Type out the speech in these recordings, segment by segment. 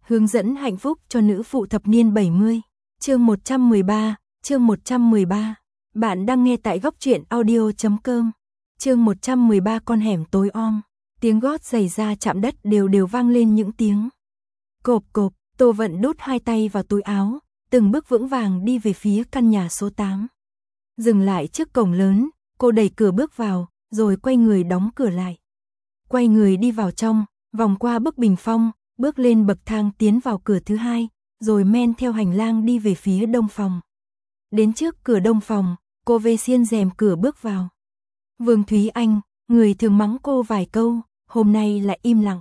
Hướng dẫn hạnh phúc cho nữ phụ thập niên 70. Chương 113. Bạn đang nghe tại góc truyện audio.com. Chương 113 con hẻm tối om. Tiếng gót giày da chạm đất đều đều vang lên những tiếng cộp cộp. Tô Vận đút hai tay vào túi áo, từng bước vững vàng đi về phía căn nhà số 8. Dừng lại trước cổng lớn, cô đẩy cửa bước vào, rồi quay người đóng cửa lại. Quay người đi vào trong, vòng qua bức bình phong, bước lên bậc thang tiến vào cửa thứ hai, rồi men theo hành lang đi về phía đông phòng. Đến trước cửa đông phòng, cô vê xiên rèm cửa bước vào. Vương Thúy Anh, người thường mắng cô vài câu, hôm nay lại im lặng.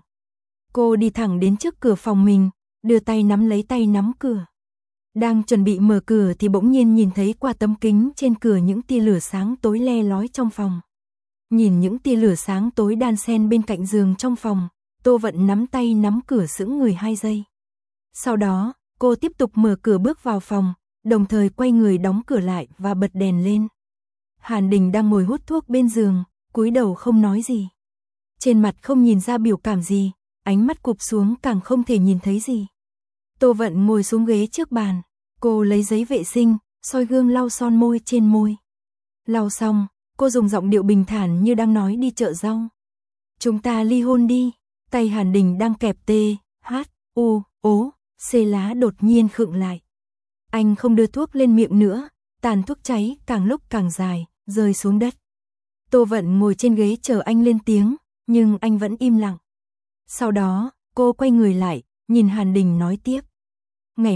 Cô đi thẳng đến trước cửa phòng mình, đưa tay nắm lấy tay nắm cửa. Đang chuẩn bị mở cửa thì bỗng nhiên nhìn thấy qua tấm kính trên cửa những tia lửa sáng tối le lói trong phòng. Nhìn những tia lửa sáng tối đan xen bên cạnh giường trong phòng, Tô Vận nắm tay nắm cửa sững người 2 giây. Sau đó, cô tiếp tục mở cửa bước vào phòng, đồng thời quay người đóng cửa lại và bật đèn lên. Hàn Đình đang ngồi hút thuốc bên giường, cúi đầu không nói gì. Trên mặt không nhìn ra biểu cảm gì, ánh mắt cụp xuống càng không thể nhìn thấy gì. Tô Vận ngồi xuống ghế trước bàn, cô lấy giấy vệ sinh, soi gương lau son môi trên môi. Lau xong, cô dùng giọng điệu bình thản như đang nói đi chợ rau. Chúng ta ly hôn đi. Tay Hàn Đình đang kẹp T, H, U, O, C lá đột nhiên khựng lại. Anh không đưa thuốc lên miệng nữa, tàn thuốc cháy càng lúc càng dài, rơi xuống đất. Tô Vận ngồi trên ghế chờ anh lên tiếng, nhưng anh vẫn im lặng. Sau đó, cô quay người lại, nhìn Hàn Đình nói tiếp. Ngày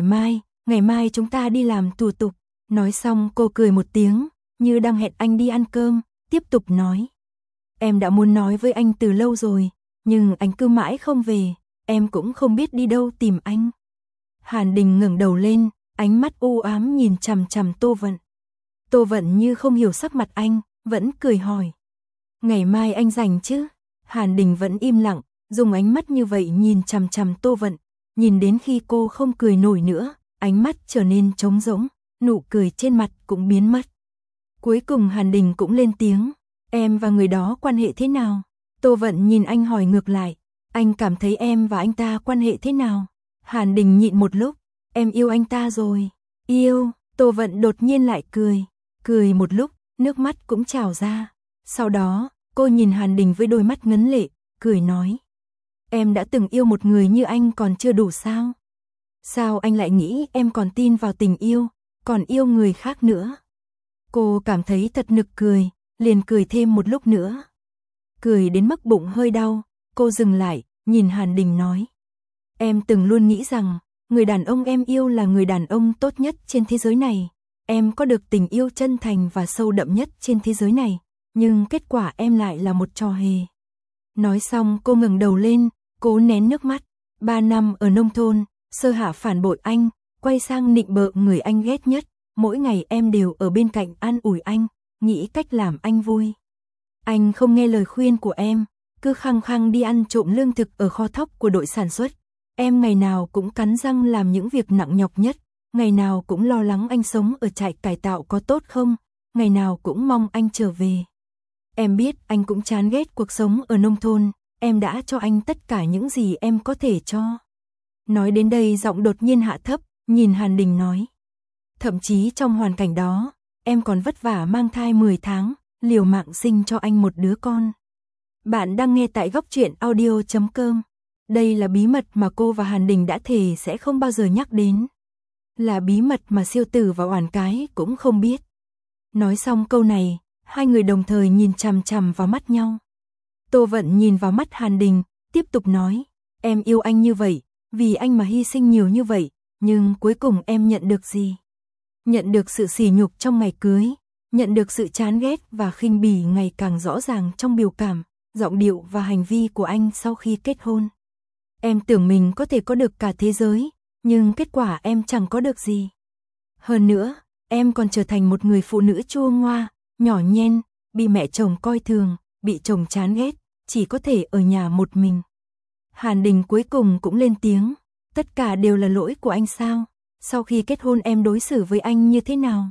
mai chúng ta đi làm thủ tục. Nói xong cô cười một tiếng, như đang hẹn anh đi ăn cơm, tiếp tục nói. Em đã muốn nói với anh từ lâu rồi, nhưng anh cứ mãi không về, em cũng không biết đi đâu tìm anh. Hàn Đình ngẩng đầu lên, ánh mắt u ám nhìn chằm chằm Tô Vận. Tô Vận như không hiểu sắc mặt anh, vẫn cười hỏi. Ngày mai anh rảnh chứ? Hàn Đình vẫn im lặng, dùng ánh mắt như vậy nhìn chằm chằm Tô Vận, nhìn đến khi cô không cười nổi nữa, ánh mắt trở nên trống rỗng, nụ cười trên mặt cũng biến mất. Cuối cùng Hàn Đình cũng lên tiếng, em và người đó quan hệ thế nào? Tô Vận nhìn anh hỏi ngược lại, anh cảm thấy em và anh ta quan hệ thế nào? Hàn Đình nhịn một lúc, em yêu anh ta rồi. Yêu? Tô Vận đột nhiên lại cười một lúc, nước mắt cũng trào ra. Sau đó, cô nhìn Hàn Đình với đôi mắt ngấn lệ, cười nói. Em đã từng yêu một người như anh còn chưa đủ sao? Sao anh lại nghĩ em còn tin vào tình yêu, còn yêu người khác nữa? Cô cảm thấy thật nực cười, liền cười thêm một lúc nữa. Cười đến mức bụng hơi đau, cô dừng lại, nhìn Hàn Đình nói. Em từng luôn nghĩ rằng, người đàn ông em yêu là người đàn ông tốt nhất trên thế giới này. Em có được tình yêu chân thành và sâu đậm nhất trên thế giới này, nhưng kết quả em lại là một trò hề. Nói xong cô ngẩng đầu lên, cố nén nước mắt. 3 năm ở nông thôn, Sơ Hạ phản bội anh, quay sang nịnh bợ người anh ghét nhất. Mỗi ngày em đều ở bên cạnh an ủi anh, nghĩ cách làm anh vui. Anh không nghe lời khuyên của em, cứ khăng khăng đi ăn trộm lương thực ở kho thóc của đội sản xuất. Em ngày nào cũng cắn răng làm những việc nặng nhọc nhất, ngày nào cũng lo lắng anh sống ở trại cải tạo có tốt không, ngày nào cũng mong anh trở về. Em biết anh cũng chán ghét cuộc sống ở nông thôn, em đã cho anh tất cả những gì em có thể cho. Nói đến đây giọng đột nhiên hạ thấp, nhìn Hàn Đình nói. Thậm chí trong hoàn cảnh đó, em còn vất vả mang thai 10 tháng, liều mạng sinh cho anh một đứa con. Bạn đang nghe tại góc truyện audio.com. Đây là bí mật mà cô và Hàn Đình đã thề sẽ không bao giờ nhắc đến. Là bí mật mà Siêu Tử và Oản Cái cũng không biết. Nói xong câu này, hai người đồng thời nhìn chằm chằm vào mắt nhau. Tô Vận nhìn vào mắt Hàn Đình, tiếp tục nói. Em yêu anh như vậy, vì anh mà hy sinh nhiều như vậy, nhưng cuối cùng em nhận được gì? Nhận được sự sỉ nhục trong ngày cưới, nhận được sự chán ghét và khinh bỉ ngày càng rõ ràng trong biểu cảm, giọng điệu và hành vi của anh sau khi kết hôn. Em tưởng mình có thể có được cả thế giới, nhưng kết quả em chẳng có được gì. Hơn nữa, em còn trở thành một người phụ nữ chua ngoa, nhỏ nhen, bị mẹ chồng coi thường, bị chồng chán ghét, chỉ có thể ở nhà một mình. Hàn Đình cuối cùng cũng lên tiếng, tất cả đều là lỗi của anh sao? Sau khi kết hôn em đối xử với anh như thế nào?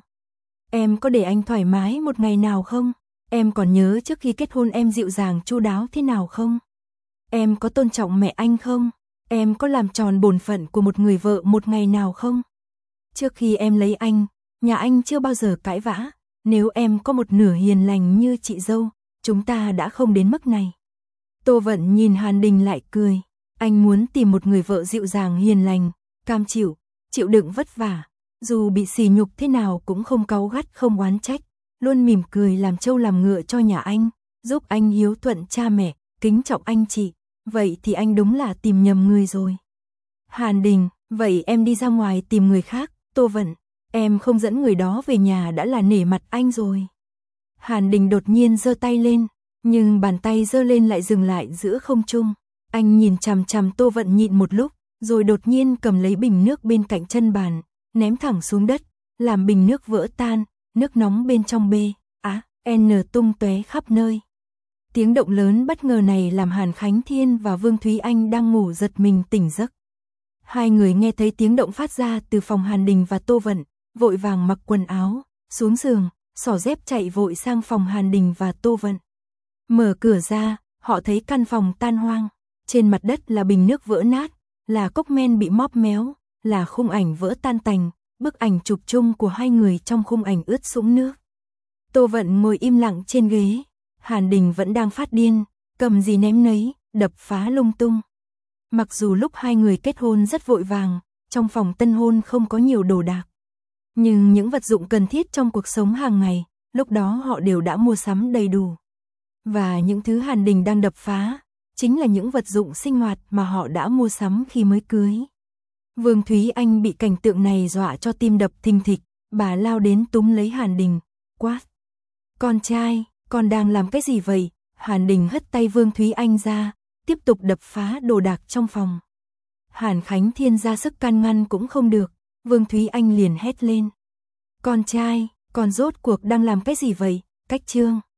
Em có để anh thoải mái một ngày nào không? Em còn nhớ trước khi kết hôn em dịu dàng chu đáo thế nào không? Em có tôn trọng mẹ anh không? em có làm tròn bổn phận của một người vợ một ngày nào không? Trước khi em lấy anh, nhà anh chưa bao giờ cãi vã, nếu em có một nửa hiền lành như chị dâu, chúng ta đã không đến mức này. Tô Vận nhìn Hàn Đình lại cười, anh muốn tìm một người vợ dịu dàng hiền lành, cam chịu, chịu đựng vất vả, dù bị sỉ nhục thế nào cũng không cáu gắt không oán trách, luôn mỉm cười làm trâu làm ngựa cho nhà anh, giúp anh hiếu thuận cha mẹ, kính trọng anh chị, vậy thì anh đúng là tìm nhầm người rồi. Hàn Đình, vậy em đi ra ngoài tìm người khác. Tô Vận, em không dẫn người đó về nhà đã là nể mặt anh rồi. Hàn Đình đột nhiên giơ tay lên, nhưng bàn tay giơ lên lại dừng lại giữa không trung. Anh nhìn chằm chằm Tô Vận nhịn một lúc, rồi đột nhiên cầm lấy bình nước bên cạnh chân bàn, ném thẳng xuống đất, làm bình nước vỡ tan, nước nóng bên trong bê, tung tóe khắp nơi. Tiếng động lớn bất ngờ này làm Hàn Khánh Thiên và Vương Thúy Anh đang ngủ giật mình tỉnh giấc. Hai người nghe thấy tiếng động phát ra từ phòng Hàn Đình và Tô Vận, vội vàng mặc quần áo, xuống giường, xỏ dép chạy vội sang phòng Hàn Đình và Tô Vận. Mở cửa ra, họ thấy căn phòng tan hoang, trên mặt đất là bình nước vỡ nát, là cốc men bị móp méo, là khung ảnh vỡ tan tành, bức ảnh chụp chung của hai người trong khung ảnh ướt sũng nước. Tô Vận ngồi im lặng trên ghế, Hàn Đình vẫn đang phát điên, cầm gì ném nấy, đập phá lung tung. Mặc dù lúc hai người kết hôn rất vội vàng, trong phòng tân hôn không có nhiều đồ đạc, nhưng những vật dụng cần thiết trong cuộc sống hàng ngày, lúc đó họ đều đã mua sắm đầy đủ. Và những thứ Hàn Đình đang đập phá, chính là những vật dụng sinh hoạt mà họ đã mua sắm khi mới cưới. Vương Thúy Anh bị cảnh tượng này dọa cho tim đập thình thịch, bà lao đến túm lấy Hàn Đình, quát. Con trai, con đang làm cái gì vậy? Hàn Đình hất tay Vương Thúy Anh ra, tiếp tục đập phá đồ đạc trong phòng. Hàn Khánh Thiên ra sức can ngăn cũng không được, Vương Thúy Anh liền hét lên. Con trai, con rốt cuộc đang làm cái gì vậy? Cách chương